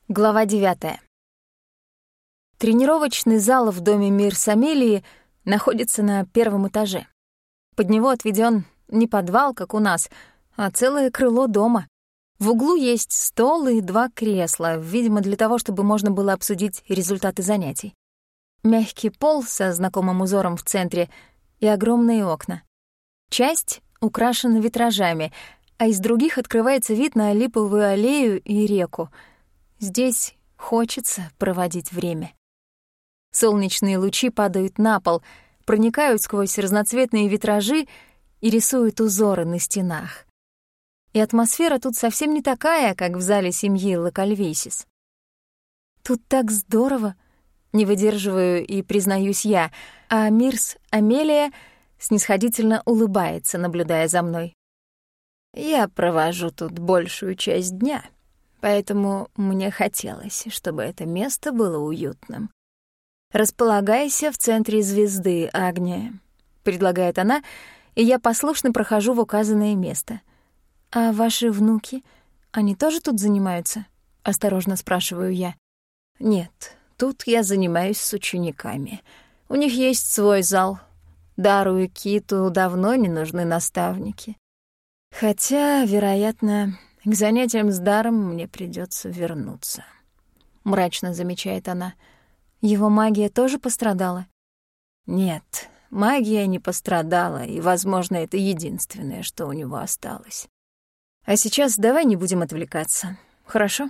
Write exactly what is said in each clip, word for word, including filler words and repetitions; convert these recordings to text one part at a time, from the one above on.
Глава девятая. Тренировочный зал в доме Мирс Амелии находится на первом этаже. Под него отведен не подвал, как у нас, а целое крыло дома. В углу есть стол и два кресла, видимо, для того, чтобы можно было обсудить результаты занятий. Мягкий пол со знакомым узором в центре и огромные окна. Часть украшена витражами, а из других открывается вид на липовую аллею и реку. Здесь хочется проводить время. Солнечные лучи падают на пол, проникают сквозь разноцветные витражи и рисуют узоры на стенах. И атмосфера тут совсем не такая, как в зале семьи Локальвейсис. Тут так здорово, не выдерживаю и признаюсь я, а Мирс Амелия снисходительно улыбается, наблюдая за мной. Я провожу тут большую часть дня, поэтому мне хотелось, чтобы это место было уютным. «Располагайся в центре звезды, Агния», — предлагает она, и я послушно прохожу в указанное место. «А ваши внуки, они тоже тут занимаются?» — осторожно спрашиваю я. «Нет, тут я занимаюсь с учениками. У них есть свой зал. Дару и Киту давно не нужны наставники. Хотя, вероятно, к занятиям с Даром мне придется вернуться», — мрачно замечает она. «Его магия тоже пострадала?» «Нет, магия не пострадала, и, возможно, это единственное, что у него осталось. А сейчас давай не будем отвлекаться, хорошо?»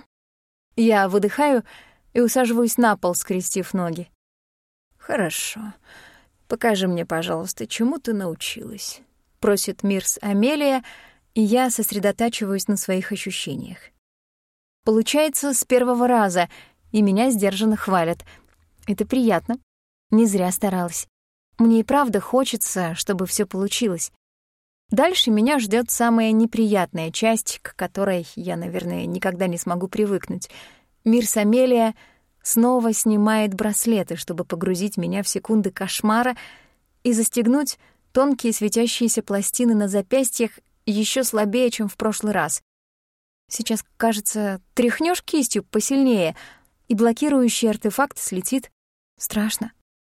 Я выдыхаю и усаживаюсь на пол, скрестив ноги. «Хорошо. Покажи мне, пожалуйста, чему ты научилась», — просит Мирс Амелия, и я сосредотачиваюсь на своих ощущениях. Получается с первого раза, и меня сдержанно хвалят. Это приятно. Не зря старалась. Мне и правда хочется, чтобы все получилось. Дальше меня ждет самая неприятная часть, к которой я, наверное, никогда не смогу привыкнуть. Мирс Амелия снова снимает браслеты, чтобы погрузить меня в секунды кошмара и застегнуть тонкие светящиеся пластины на запястьях еще слабее, чем в прошлый раз. Сейчас, кажется, тряхнешь кистью посильнее, и блокирующий артефакт слетит. Страшно.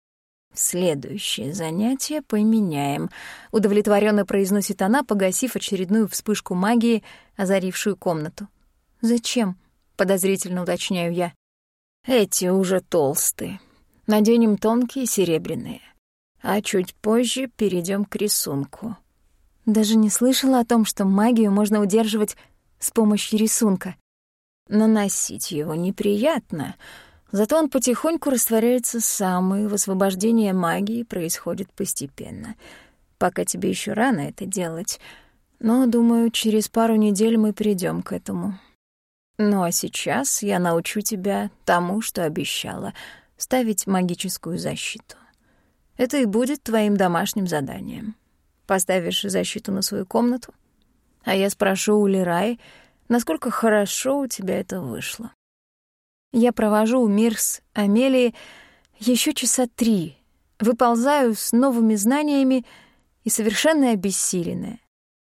«Следующее занятие поменяем», — удовлетворенно произносит она, погасив очередную вспышку магии, озарившую комнату. «Зачем?» — подозрительно уточняю я. «Эти уже толстые. Наденем тонкие серебряные. А чуть позже перейдем к рисунку». Даже не слышала о том, что магию можно удерживать с помощью рисунка. Наносить его неприятно, зато он потихоньку растворяется сам, и высвобождение магии происходит постепенно. Пока тебе еще рано это делать, но, думаю, через пару недель мы придем к этому. Ну а сейчас я научу тебя тому, что обещала — ставить магическую защиту. Это и будет твоим домашним заданием. Поставишь защиту на свою комнату, а я спрошу у Лираи, насколько хорошо у тебя это вышло. Я провожу у Мирс Амелии еще часа три, выползаю с новыми знаниями и совершенно обессиленная.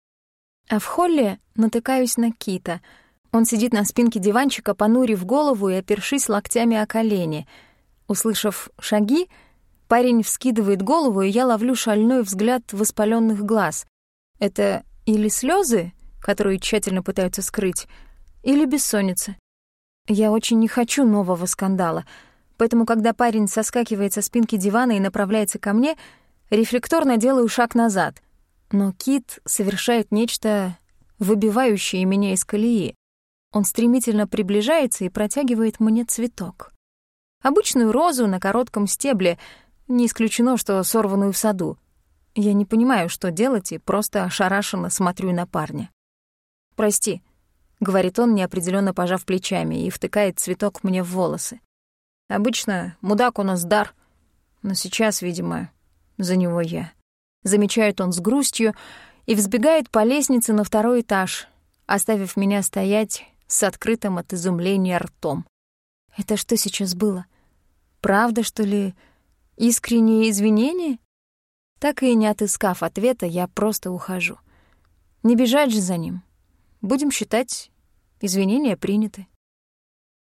А в холле натыкаюсь на Кита. Он сидит на спинке диванчика, понурив голову и опершись локтями о колени. Услышав шаги, парень вскидывает голову, и я ловлю шальной взгляд воспалённых глаз. Это или слёзы, которые тщательно пытаются скрыть, или бессонница. Я очень не хочу нового скандала, поэтому, когда парень соскакивает со спинки дивана и направляется ко мне, рефлекторно делаю шаг назад. Но Кит совершает нечто, выбивающее меня из колеи. Он стремительно приближается и протягивает мне цветок. Обычную розу на коротком стебле, не исключено, что сорванную в саду. Я не понимаю, что делать, и просто ошарашенно смотрю на парня. «Прости», — говорит он, неопределённо пожав плечами, и втыкает цветок мне в волосы. «Обычно мудак у нас Дар, но сейчас, видимо, за него я». Замечает он с грустью и взбегает по лестнице на второй этаж, оставив меня стоять с открытым от изумления ртом. Это что сейчас было? Правда, что ли, искренние извинения? Так и не отыскав ответа, я просто ухожу. Не бежать же за ним. Будем считать, извинения приняты.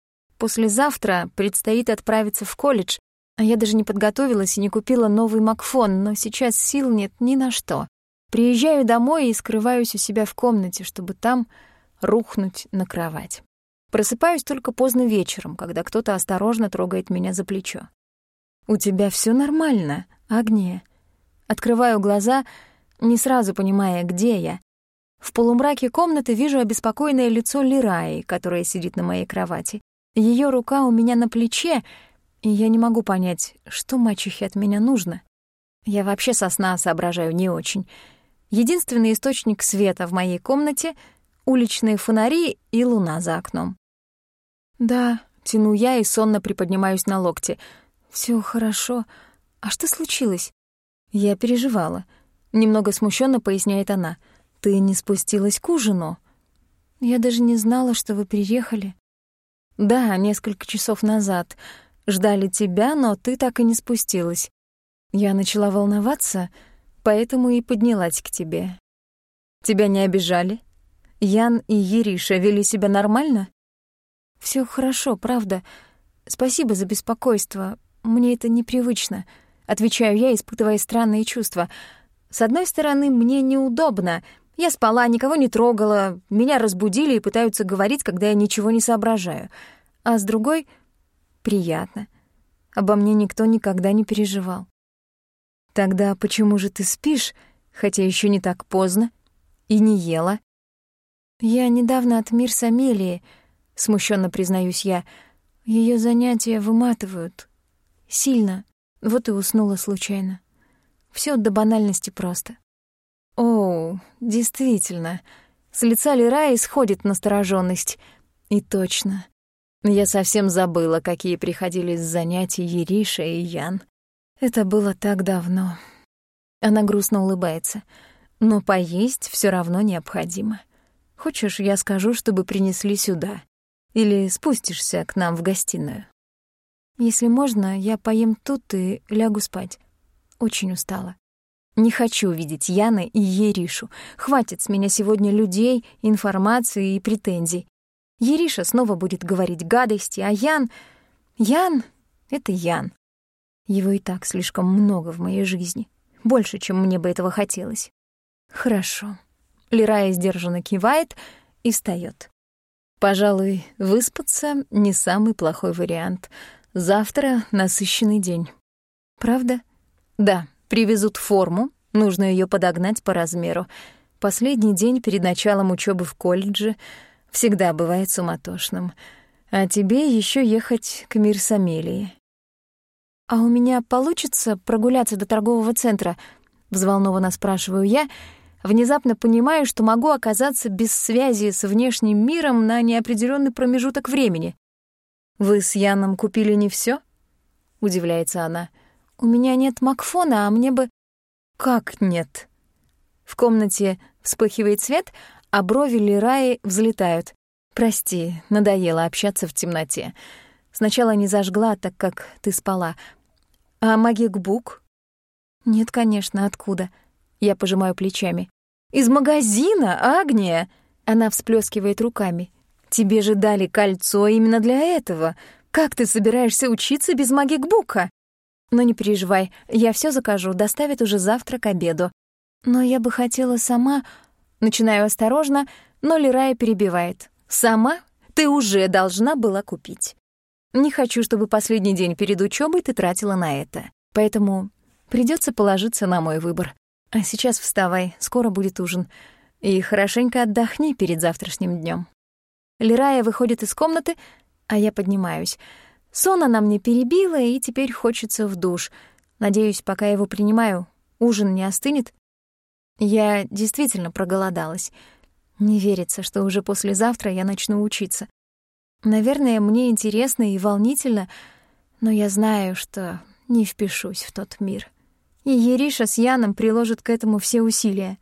послезавтра предстоит отправиться в колледж, а я даже не подготовилась и не купила новый Макфон, но сейчас сил нет ни на что. Приезжаю домой и скрываюсь у себя в комнате, чтобы там рухнуть на кровать. Просыпаюсь только поздно вечером, когда кто-то осторожно трогает меня за плечо. «У тебя всё нормально, Агния?» Открываю глаза, не сразу понимая, где я. В полумраке комнаты вижу обеспокоенное лицо Лираи, которая сидит на моей кровати. Её рука у меня на плече, и я не могу понять, что мачехе от меня нужно. Я вообще со сна соображаю не очень. Единственный источник света в моей комнате — уличные фонари и луна за окном. «Да», — тяну я и сонно приподнимаюсь на локте. «Всё хорошо. А что случилось?» «Я переживала». Немного смущённо поясняет она. «Ты не спустилась к ужину?» «Я даже не знала, что вы приехали». «Да, несколько часов назад. Ждали тебя, но ты так и не спустилась. Я начала волноваться, поэтому и поднялась к тебе. Тебя не обижали? Ян и Ериша вели себя нормально?» «Всё хорошо, правда. Спасибо за беспокойство. Мне это непривычно», — отвечаю я, испытывая странные чувства. С одной стороны, мне неудобно. Я спала, никого не трогала, меня разбудили и пытаются говорить, когда я ничего не соображаю. А с другой — приятно. Обо мне никто никогда не переживал. «Тогда почему же ты спишь, хотя ещё не так поздно, и не ела?» «Я недавно от Мирс Амелии», — смущённо признаюсь я. «Её занятия выматывают. Сильно. Вот и уснула случайно. Всё до банальности просто». «О, действительно». С лица Лираи сходит насторожённость. И точно. Я совсем забыла, какие приходились занятия Ериша и Ян. Это было так давно. Она грустно улыбается. Но поесть всё равно необходимо. Хочешь, я скажу, чтобы принесли сюда? Или спустишься к нам в гостиную? Если можно, я поем тут и лягу спать. Очень устала. Не хочу видеть Яна и Еришу. Хватит с меня сегодня людей, информации и претензий. Ериша снова будет говорить гадости, а Ян... Ян — это Ян. Его и так слишком много в моей жизни. Больше, чем мне бы этого хотелось. Хорошо. Лирая сдержанно кивает и встаёт. Пожалуй, выспаться — не самый плохой вариант. Завтра насыщенный день. Правда? Да, привезут форму, нужно её подогнать по размеру. Последний день перед началом учёбы в колледже всегда бывает суматошным. А тебе ещё ехать к Мирс Амелии. «А у меня получится прогуляться до торгового центра?» — взволнованно спрашиваю я. Внезапно понимаю, что могу оказаться без связи с внешним миром на неопределённый промежуток времени. «Вы с Яном купили не всё?» — удивляется она. «У меня нет Макфона, а мне бы...» «Как нет?» В комнате вспыхивает свет, а брови Лираи взлетают. «Прости, надоело общаться в темноте. Сначала не зажгла, так как ты спала. А магикбук?» «Нет, конечно, откуда?» Я пожимаю плечами. «Из магазина, Агния!» Она всплескивает руками. «Тебе же дали кольцо именно для этого. Как ты собираешься учиться без магикбука?» «Но не переживай, я всё закажу, доставят уже завтра к обеду. Но я бы хотела сама...» Начинаю осторожно, но Лирая перебивает. «Сама? Ты уже должна была купить. Не хочу, чтобы последний день перед учёбой ты тратила на это. Поэтому придётся положиться на мой выбор. А сейчас вставай, скоро будет ужин. И хорошенько отдохни перед завтрашним днём». Лирая выходит из комнаты, а я поднимаюсь. Сон она мне перебила, и теперь хочется в душ. Надеюсь, пока его принимаю, ужин не остынет. Я действительно проголодалась. Не верится, что уже послезавтра я начну учиться. Наверное, мне интересно и волнительно, но я знаю, что не впишусь в тот мир. И Ериша с Яном приложат к этому все усилия.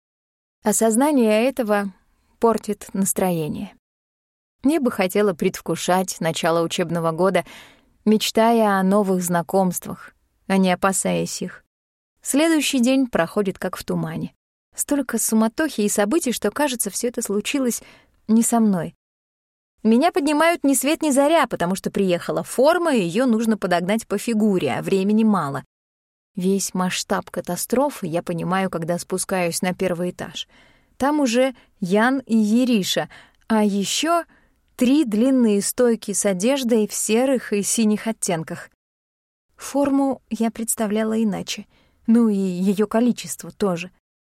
Осознание этого портит настроение. Мне бы хотела предвкушать начало учебного года, мечтая о новых знакомствах, а не опасаясь их. Следующий день проходит как в тумане. Столько суматохи и событий, что, кажется, все это случилось не со мной. Меня поднимают ни свет ни заря, потому что приехала форма, и её нужно подогнать по фигуре, а времени мало. Весь масштаб катастрофы я понимаю, когда спускаюсь на первый этаж. Там уже Ян и Ериша, а ещё три длинные стойки с одеждой в серых и синих оттенках. Форму я представляла иначе, ну и её количество тоже.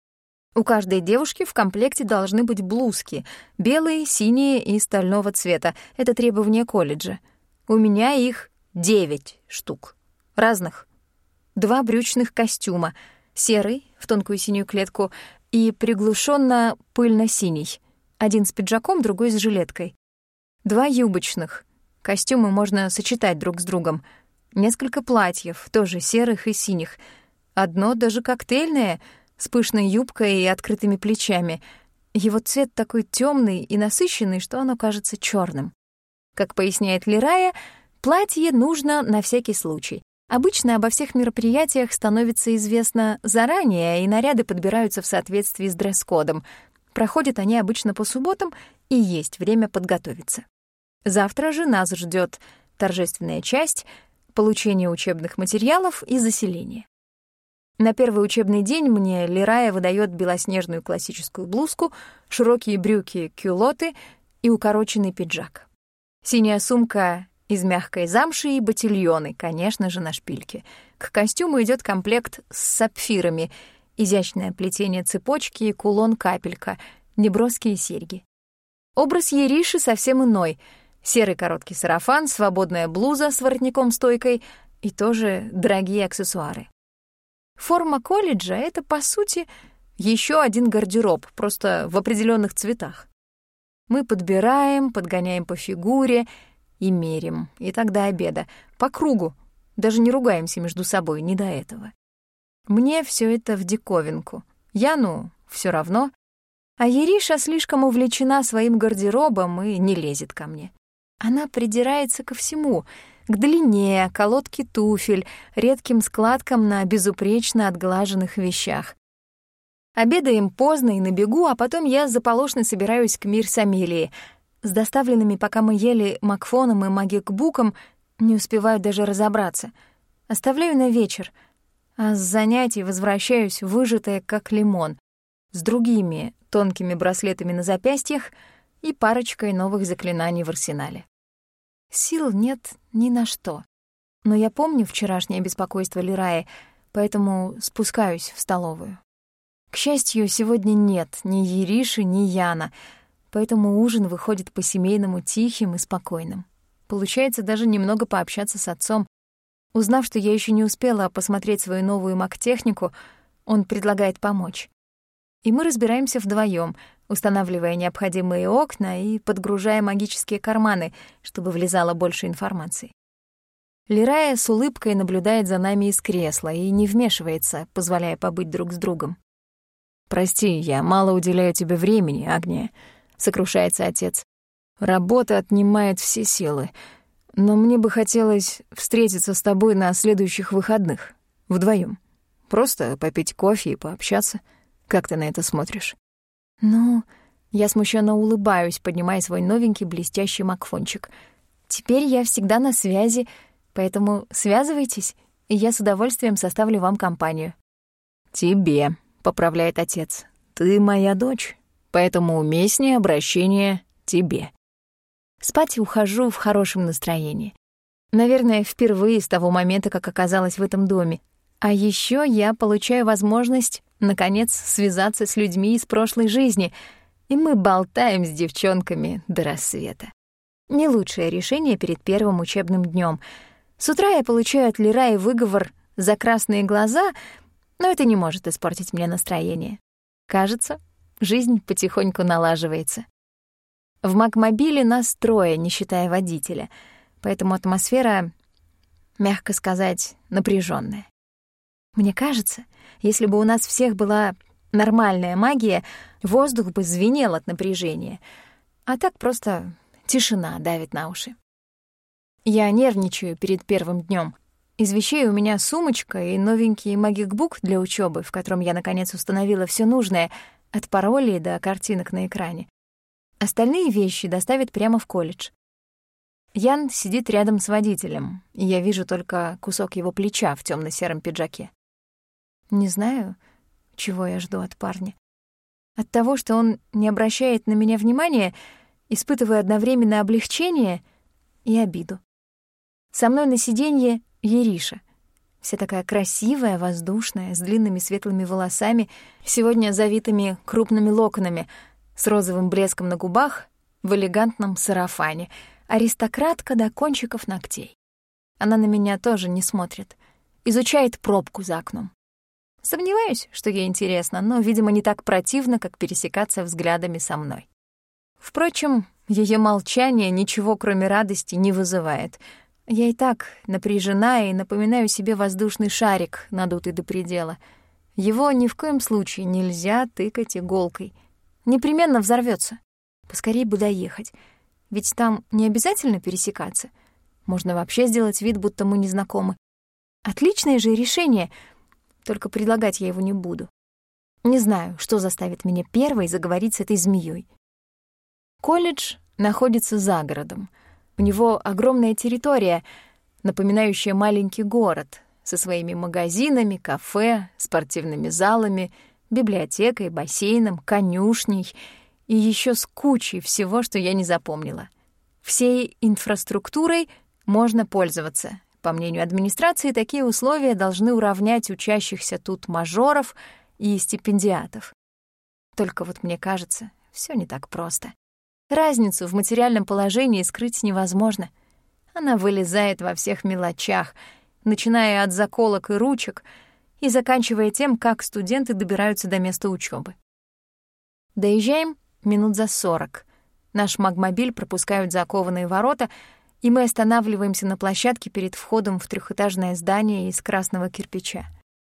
У каждой девушки в комплекте должны быть блузки — белые, синие и стального цвета. Это требование колледжа. У меня их девять штук. Разных. Два брючных костюма — серый, в тонкую синюю клетку, и приглушенно пыльно-синий. Один с пиджаком, другой с жилеткой. Два юбочных. Костюмы можно сочетать друг с другом. Несколько платьев, тоже серых и синих. Одно даже коктейльное — с пышной юбкой и открытыми плечами. Его цвет такой тёмный и насыщенный, что оно кажется чёрным. Как поясняет Лирая, платье нужно на всякий случай. Обычно обо всех мероприятиях становится известно заранее, и наряды подбираются в соответствии с дресс-кодом. Проходят они обычно по субботам, и есть время подготовиться. Завтра же нас ждёт торжественная часть, получение учебных материалов и заселение. На первый учебный день мне Лирая выдаёт белоснежную классическую блузку, широкие брюки-кюлоты и укороченный пиджак. Синяя сумка из мягкой замши и ботильоны, конечно же, на шпильке. К костюму идёт комплект с сапфирами, изящное плетение цепочки и кулон-капелька, неброские серьги. Образ Ериши совсем иной. Серый короткий сарафан, свободная блуза с воротником-стойкой и тоже дорогие аксессуары. Форма колледжа — это, по сути, ещё один гардероб, просто в определённых цветах. Мы подбираем, подгоняем по фигуре и мерим, и так до обеда, по кругу, даже не ругаемся между собой, не до этого. Мне всё это в диковинку, Яну всё равно, а Ериша слишком увлечена своим гардеробом и не лезет ко мне. Она придирается ко всему — к длине, колодке туфель, редким складкам на безупречно отглаженных вещах. Обедаем поздно и на бегу, а потом я заполошно собираюсь к Мирсамелии. С доставленными, пока мы ели, Макфоном и магикбуком, не успеваю даже разобраться. Оставляю на вечер, а с занятий возвращаюсь выжатая, как лимон, с другими тонкими браслетами на запястьях и парочкой новых заклинаний в арсенале. Сил нет ни на что. Но я помню вчерашнее беспокойство Лираи, поэтому спускаюсь в столовую. К счастью, сегодня нет ни Ериши, ни Яна, поэтому ужин выходит по-семейному тихим и спокойным. Получается даже немного пообщаться с отцом. Узнав, что я ещё не успела посмотреть свою новую маг-технику, он предлагает помочь. И мы разбираемся вдвоём, устанавливая необходимые окна и подгружая магические карманы, чтобы влезало больше информации. Лирая с улыбкой наблюдает за нами из кресла и не вмешивается, позволяя побыть друг с другом. «Прости, я мало уделяю тебе времени, Агния», — сокрушается отец. «Работа отнимает все силы, но мне бы хотелось встретиться с тобой на следующих выходных, вдвоём. Просто попить кофе и пообщаться. Как ты на это смотришь?» «Ну...» — я смущенно улыбаюсь, поднимая свой новенький блестящий макфончик. «Теперь я всегда на связи, поэтому связывайтесь, и я с удовольствием составлю вам компанию». «Тебе», — поправляет отец, — «ты моя дочь, поэтому уместнее обращение тебе». Спать ухожу в хорошем настроении. Наверное, впервые с того момента, как оказалась в этом доме. А ещё я получаю возможность, наконец, связаться с людьми из прошлой жизни, и мы болтаем с девчонками до рассвета. Не лучшее решение перед первым учебным днём. С утра я получаю от Лираи выговор за красные глаза, но это не может испортить мне настроение. Кажется, жизнь потихоньку налаживается. В магмобиле нас трое, не считая водителя, поэтому атмосфера, мягко сказать, напряжённая. Мне кажется, если бы у нас всех была нормальная магия, воздух бы звенел от напряжения, а так просто тишина давит на уши. Я нервничаю перед первым днём. Из вещей у меня сумочка и новенький магикбук для учёбы, в котором я, наконец, установила всё нужное, от паролей до картинок на экране. Остальные вещи доставят прямо в колледж. Ян сидит рядом с водителем, и я вижу только кусок его плеча в тёмно-сером пиджаке. Не знаю, чего я жду от парня. От того, что он не обращает на меня внимания, испытываю одновременно облегчение и обиду. Со мной на сиденье Ериша. Вся такая красивая, воздушная, с длинными светлыми волосами, сегодня завитыми крупными локонами, с розовым блеском на губах, в элегантном сарафане. Аристократка до кончиков ногтей. Она на меня тоже не смотрит. Изучает пробку за окном. Сомневаюсь, что ей интересно, но, видимо, не так противно, как пересекаться взглядами со мной. Впрочем, её молчание ничего, кроме радости, не вызывает. Я и так напряжена и напоминаю себе воздушный шарик, надутый до предела. Его ни в коем случае нельзя тыкать иголкой. Непременно взорвётся. Поскорей бы доехать. Ведь там не обязательно пересекаться. Можно вообще сделать вид, будто мы не знакомы. Отличное же решение, только предлагать я его не буду. Не знаю, что заставит меня первой заговорить с этой змеёй. Колледж находится за городом. У него огромная территория, напоминающая маленький город, со своими магазинами, кафе, спортивными залами, библиотекой, бассейном, конюшней и ещё с кучей всего, что я не запомнила. Всей инфраструктурой можно пользоваться. По мнению администрации, такие условия должны уравнять учащихся тут мажоров и стипендиатов. Только вот мне кажется, всё не так просто. Разницу в материальном положении скрыть невозможно. Она вылезает во всех мелочах, начиная от заколок и ручек и заканчивая тем, как студенты добираются до места учёбы. Доезжаем минут за сорок. Наш магмобиль пропускают за кованые ворота, и мы останавливаемся на площадке перед входом в трёхэтажное здание из красного кирпича.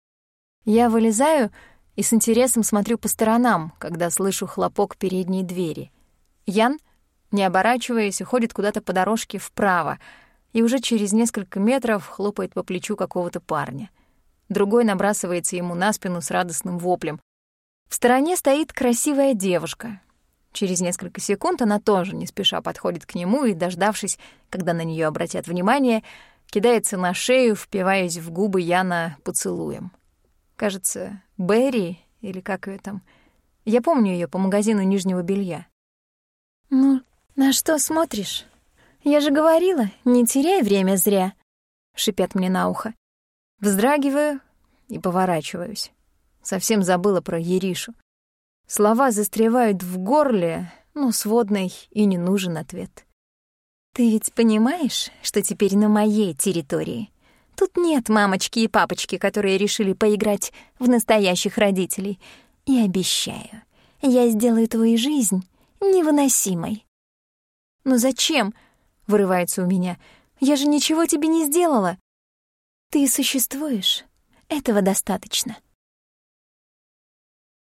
Я вылезаю и с интересом смотрю по сторонам, когда слышу хлопок передней двери. Ян, не оборачиваясь, уходит куда-то по дорожке вправо и уже через несколько метров хлопает по плечу какого-то парня. Другой набрасывается ему на спину с радостным воплем. В стороне стоит красивая девушка. Через несколько секунд она тоже не спеша подходит к нему и, дождавшись, когда на неё обратят внимание, кидается на шею, впиваясь в губы Яна поцелуем. Кажется, Берри, или как её там. Я помню её по магазину нижнего белья. «Ну, на что смотришь? Я же говорила, не теряй время зря», — шипят мне на ухо. Вздрагиваю и поворачиваюсь. Совсем забыла про Еришу. Слова застревают в горле, но сводной и не нужен ответ. «Ты ведь понимаешь, что теперь на моей территории? Тут нет мамочки и папочки, которые решили поиграть в настоящих родителей. И обещаю, я сделаю твою жизнь невыносимой». «Но зачем?» — вырывается у меня. «Я же ничего тебе не сделала». «Ты существуешь. Этого достаточно».